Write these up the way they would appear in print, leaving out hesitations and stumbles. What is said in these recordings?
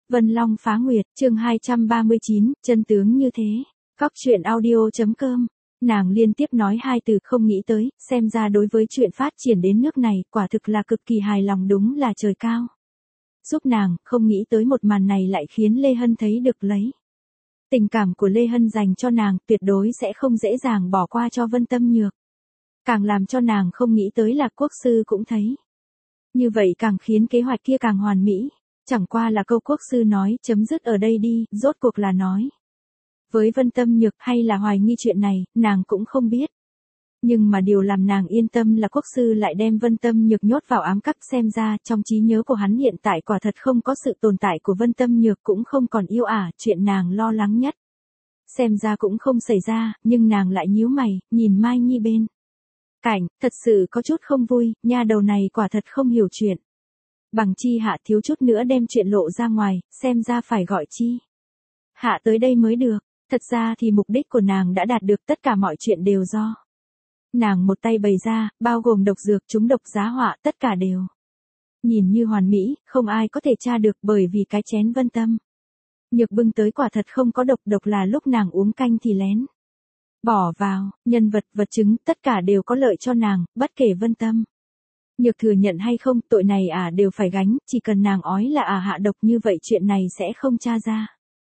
Vân Long phá nguyệt, chương 239, chân tướng như thế. Cóc truyện audio.com. Nàng liên tiếp nói hai từ không nghĩ tới, xem ra đối với chuyện phát triển đến nước này, quả thực là cực kỳ hài lòng, đúng là trời cao. Giúp nàng, không nghĩ tới một màn này lại khiến Lê Hân thấy được lấy. Tình cảm của Lê Hân dành cho nàng tuyệt đối sẽ không dễ dàng bỏ qua cho Vân Tâm Nhược. Càng làm cho nàng không nghĩ tới là quốc sư cũng thấy. Như vậy càng khiến kế hoạch kia càng hoàn mỹ. Chẳng qua là câu quốc sư nói chấm dứt ở đây đi, rốt cuộc là nói. Với Vân Tâm Nhược hay là hoài nghi chuyện này, nàng cũng không biết. Nhưng mà điều làm nàng yên tâm là quốc sư lại đem Vân Tâm Nhược nhốt vào ám các, xem ra trong trí nhớ của hắn hiện tại quả thật không có sự tồn tại của Vân Tâm Nhược, cũng không còn yêu ả, chuyện nàng lo lắng nhất. Xem ra cũng không xảy ra, nhưng nàng lại nhíu mày, nhìn Mai Nhi bên cạnh, thật sự có chút không vui, nha đầu này quả thật không hiểu chuyện. Bằng chi hạ thiếu chút nữa đem chuyện lộ ra ngoài, xem ra phải gọi chi hạ tới đây mới được. Thật ra thì mục đích của nàng đã đạt được, tất cả mọi chuyện đều do nàng một tay bày ra, bao gồm độc dược, trúng độc, giá họa, tất cả đều nhìn như hoàn mỹ, không ai có thể tra được, bởi vì cái chén Vân Tâm Nhược bưng tới quả thật không có độc, độc là lúc nàng uống canh thì lén bỏ vào, nhân vật, vật chứng, tất cả đều có lợi cho nàng, bất kể Vân Tâm Nhược thừa nhận hay không, tội này đều phải gánh, chỉ cần nàng ói là hạ độc, như vậy chuyện này sẽ không tra ra.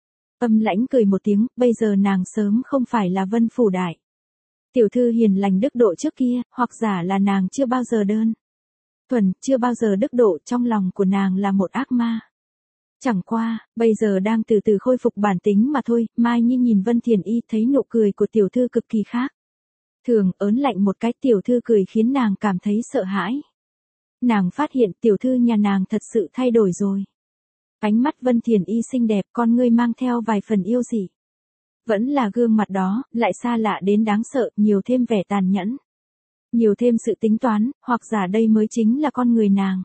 Âm Lãnh cười một tiếng, bây giờ nàng sớm không phải là Vân Phủ đại tiểu thư hiền lành đức độ trước kia, hoặc giả là nàng chưa bao giờ đơn thuần, chưa bao giờ đức độ, trong lòng của nàng là một ác ma. Chẳng qua, bây giờ đang từ từ khôi phục bản tính mà thôi. Mai Nhi nhìn Vân Thiền Y, thấy nụ cười của tiểu thư cực kỳ khác thường, ớn lạnh một cái, tiểu thư cười khiến nàng cảm thấy sợ hãi. Nàng phát hiện tiểu thư nhà nàng thật sự thay đổi rồi. Ánh mắt Vân Thiền Y xinh đẹp, con ngươi mang theo vài phần yêu dị. Vẫn là gương mặt đó, lại xa lạ đến đáng sợ, nhiều thêm vẻ tàn nhẫn. Nhiều thêm sự tính toán, hoặc giả đây mới chính là con người nàng.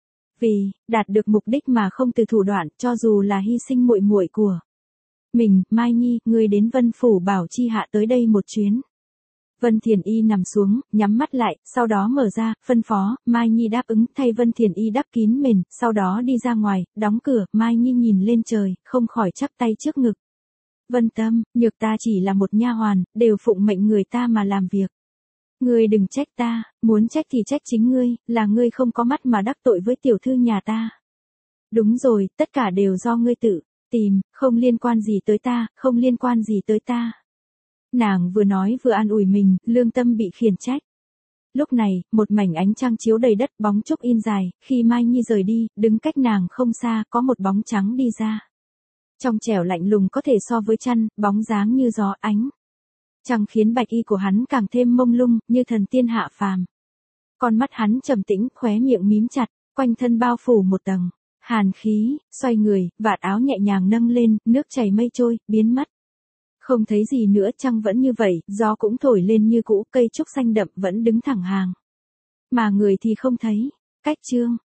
Vì đạt được mục đích mà không từ thủ đoạn, cho dù là hy sinh muội muội của mình. Mai Nhi, ngươi đến Vân Phủ bảo chi hạ tới đây một chuyến. Vân Thiền Y nằm xuống, nhắm mắt lại, sau đó mở ra, phân phó. Mai Nhi đáp ứng, thay Vân Thiền Y đắp kín mền, sau đó đi ra ngoài, đóng cửa. Mai Nhi nhìn lên trời, không khỏi chắp tay trước ngực. Vân Tâm Nhược, ta chỉ là một nha hoàn, đều phụng mệnh người ta mà làm việc. Ngươi đừng trách ta, muốn trách thì trách chính ngươi, là ngươi không có mắt mà đắc tội với tiểu thư nhà ta. Đúng rồi, tất cả đều do ngươi tự tìm, không liên quan gì tới ta, không liên quan gì tới ta. Nàng vừa nói vừa an ủi mình, lương tâm bị khiển trách. Lúc này, một mảnh ánh trăng chiếu đầy đất, bóng trúc in dài, khi Mai Nhi rời đi, đứng cách nàng không xa, có một bóng trắng đi ra. Trong trẻo lạnh lùng có thể so với chăn, bóng dáng như gió, ánh trăng khiến bạch y của hắn càng thêm mông lung, như thần tiên hạ phàm. Con mắt hắn trầm tĩnh, khóe miệng mím chặt, quanh thân bao phủ một tầng hàn khí, xoay người, vạt áo nhẹ nhàng nâng lên, nước chảy mây trôi, biến mất. Không thấy gì nữa, trăng vẫn như vậy, gió cũng thổi lên như cũ, cây trúc xanh đậm vẫn đứng thẳng hàng. Mà người thì không thấy. Cách chương